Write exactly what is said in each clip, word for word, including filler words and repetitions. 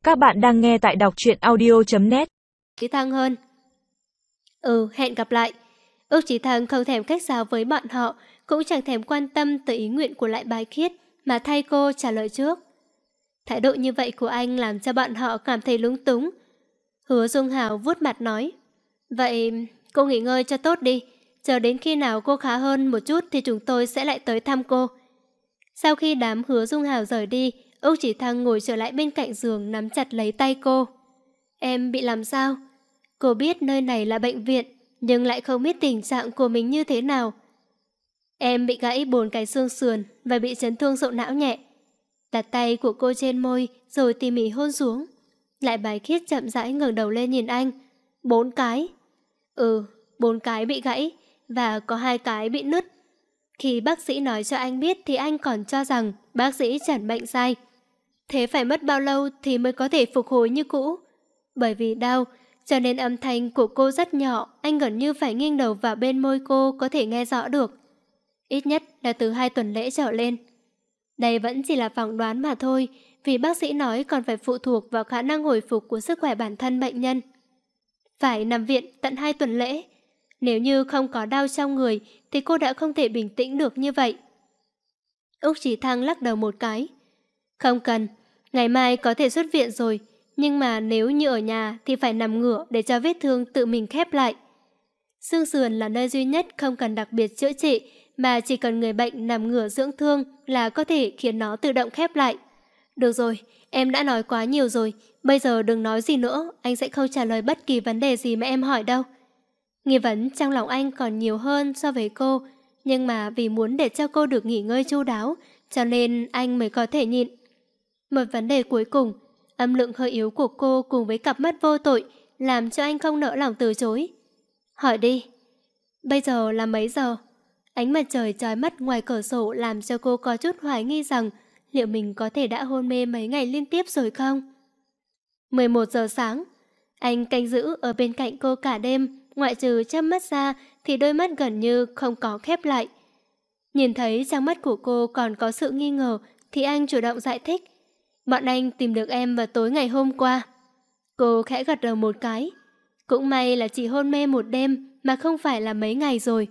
Các bạn đang nghe tại đọc truyện audio chấm net. Chí Thăng hơn. Ừ, hẹn gặp lại. Úc Chí Thăng không thèm khách sáo với bọn họ, cũng chẳng thèm quan tâm tới ý nguyện của Lại Bái Khiết, mà thay cô trả lời trước. Thái độ như vậy của anh làm cho bọn họ cảm thấy lúng túng. Hứa Dung Hào vuốt mặt nói, vậy cô nghỉ ngơi cho tốt đi, chờ đến khi nào cô khá hơn một chút thì chúng tôi sẽ lại tới thăm cô. Sau khi đám Hứa Dung Hào rời đi, Úc Chí Thăng ngồi trở lại bên cạnh giường nắm chặt lấy tay cô. Em bị làm sao? Cô biết nơi này là bệnh viện, nhưng lại không biết tình trạng của mình như thế nào. Em bị gãy bốn cái xương sườn và bị chấn thương sọ não nhẹ. Đặt tay của cô trên môi rồi tỉ mỉ hôn xuống. Lại Bái Khiết chậm rãi ngẩng đầu lên nhìn anh. Bốn cái? Ừ, bốn cái bị gãy và có hai cái bị nứt. Khi bác sĩ nói cho anh biết thì anh còn cho rằng bác sĩ chẩn bệnh sai. Thế phải mất bao lâu thì mới có thể phục hồi như cũ? Bởi vì đau, cho nên âm thanh của cô rất nhỏ, anh gần như phải nghiêng đầu vào bên môi cô có thể nghe rõ được. Ít nhất là từ hai tuần lễ trở lên. Đây vẫn chỉ là phỏng đoán mà thôi, vì bác sĩ nói còn phải phụ thuộc vào khả năng hồi phục của sức khỏe bản thân bệnh nhân. Phải nằm viện tận hai tuần lễ. Nếu như không có đau trong người thì cô đã không thể bình tĩnh được như vậy. Úc Chí Thăng lắc đầu một cái. Không cần, ngày mai có thể xuất viện rồi, nhưng mà nếu như ở nhà thì phải nằm ngửa để cho vết thương tự mình khép lại. Xương sườn là nơi duy nhất không cần đặc biệt chữa trị, mà chỉ cần người bệnh nằm ngửa dưỡng thương là có thể khiến nó tự động khép lại. Được rồi, em đã nói quá nhiều rồi, bây giờ đừng nói gì nữa, anh sẽ không trả lời bất kỳ vấn đề gì mà em hỏi đâu. Nghi vấn trong lòng anh còn nhiều hơn so với cô, nhưng mà vì muốn để cho cô được nghỉ ngơi chu đáo, cho nên anh mới có thể nhịn. Một vấn đề cuối cùng, âm lượng hơi yếu của cô cùng với cặp mắt vô tội làm cho anh không nỡ lòng từ chối. Hỏi đi. Bây giờ là mấy giờ? Ánh mặt trời chói mắt ngoài cửa sổ làm cho cô có chút hoài nghi rằng liệu mình có thể đã hôn mê mấy ngày liên tiếp rồi không? mười một giờ sáng. Anh canh giữ ở bên cạnh cô cả đêm, ngoại trừ chớp mắt ra thì đôi mắt gần như không có khép lại. Nhìn thấy trong mắt của cô còn có sự nghi ngờ thì anh chủ động giải thích. Bọn anh tìm được em vào tối ngày hôm qua. Cô khẽ gật đầu một cái. Cũng may là chỉ hôn mê một đêm mà không phải là mấy ngày rồi.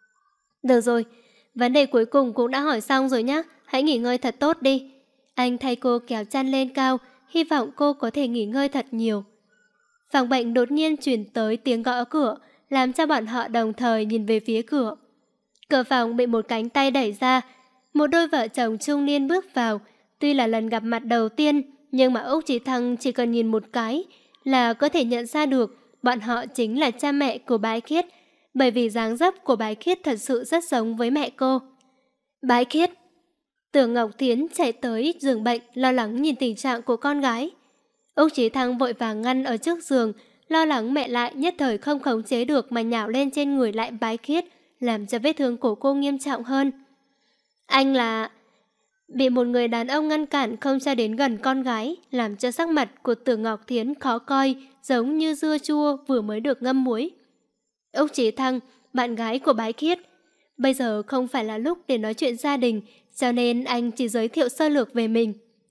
Được rồi, vấn đề cuối cùng cũng đã hỏi xong rồi nhé. Hãy nghỉ ngơi thật tốt đi. Anh thay cô kéo chăn lên cao, hy vọng cô có thể nghỉ ngơi thật nhiều. Phòng bệnh đột nhiên truyền tới tiếng gõ cửa, làm cho bọn họ đồng thời nhìn về phía cửa. Cửa phòng bị một cánh tay đẩy ra. Một đôi vợ chồng trung niên bước vào. Tuy là lần gặp mặt đầu tiên, nhưng mà Úc Chí Thăng chỉ cần nhìn một cái là có thể nhận ra được bọn họ chính là cha mẹ của Bái Khiết, bởi vì dáng dấp của Bái Khiết thật sự rất giống với mẹ cô. Bái Khiết. Tưởng Ngọc Thiến chạy tới giường bệnh, lo lắng nhìn tình trạng của con gái. Úc Chí Thăng vội vàng ngăn ở trước giường, lo lắng mẹ lại nhất thời không khống chế được mà nhào lên trên người Lại Bái Khiết, làm cho vết thương của cô nghiêm trọng hơn. Anh là... Bị một người đàn ông ngăn cản không cho đến gần con gái, làm cho sắc mặt của Tưởng Ngọc Thiến khó coi, giống như dưa chua vừa mới được ngâm muối. Úc Chí Thăng, bạn gái của Bái Khiết. Bây giờ không phải là lúc để nói chuyện gia đình, cho nên anh chỉ giới thiệu sơ lược về mình.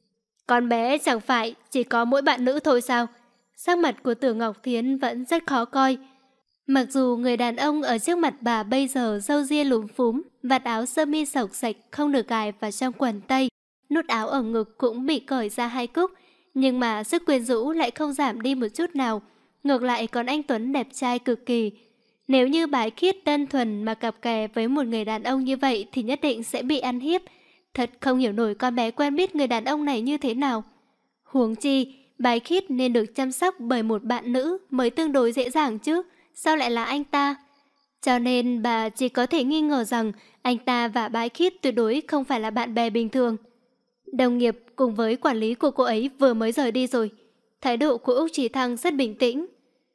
Con bé chẳng phải chỉ có mỗi bạn nữ thôi sao? Sắc mặt của Tưởng Ngọc Thiến vẫn rất khó coi. Mặc dù người đàn ông ở trước mặt bà bây giờ râu ria lúm phúm, vạt áo sơ mi xộc xệch không được gài vào trong quần tây, nút áo ở ngực cũng bị cởi ra hai cúc, nhưng mà sức quyến rũ lại không giảm đi một chút nào, ngược lại còn anh tuấn đẹp trai cực kỳ. Nếu như Bái Khiết đơn thuần mà cặp kè với một người đàn ông như vậy thì nhất định sẽ bị ăn hiếp. Thật không hiểu nổi con bé quen biết người đàn ông này như thế nào. Huống chi, Bái Khiết nên được chăm sóc bởi một bạn nữ mới tương đối dễ dàng chứ, sao lại là anh ta? Cho nên bà chỉ có thể nghi ngờ rằng anh ta và Bái Khiết tuyệt đối không phải là bạn bè bình thường. Đồng nghiệp cùng với quản lý của cô ấy vừa mới rời đi rồi. Thái độ của Úc Chí Thăng rất bình tĩnh.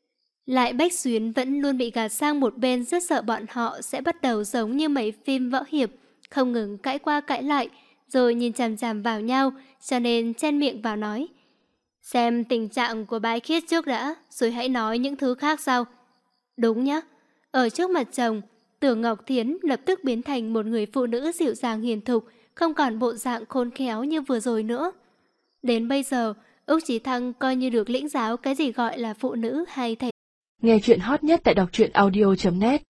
Lại Bách Xuyến vẫn luôn bị gạt sang một bên, rất sợ bọn họ sẽ bắt đầu giống như mấy phim võ hiệp, không ngừng cãi qua cãi lại, rồi nhìn chằm chằm vào nhau, cho nên chen miệng vào nói. Xem tình trạng của Bái Khiết trước đã, rồi hãy nói những thứ khác sau. Đúng nhá. Ở trước mặt chồng, Tưởng Ngọc Thiến lập tức biến thành một người phụ nữ dịu dàng hiền thục, không còn bộ dạng khôn khéo như vừa rồi nữa. Đến bây giờ, Úc Chí Thăng coi như được lĩnh giáo cái gì gọi là phụ nữ hay thể. Nghe chuyện hot nhất tại đọc truyện audio chấm net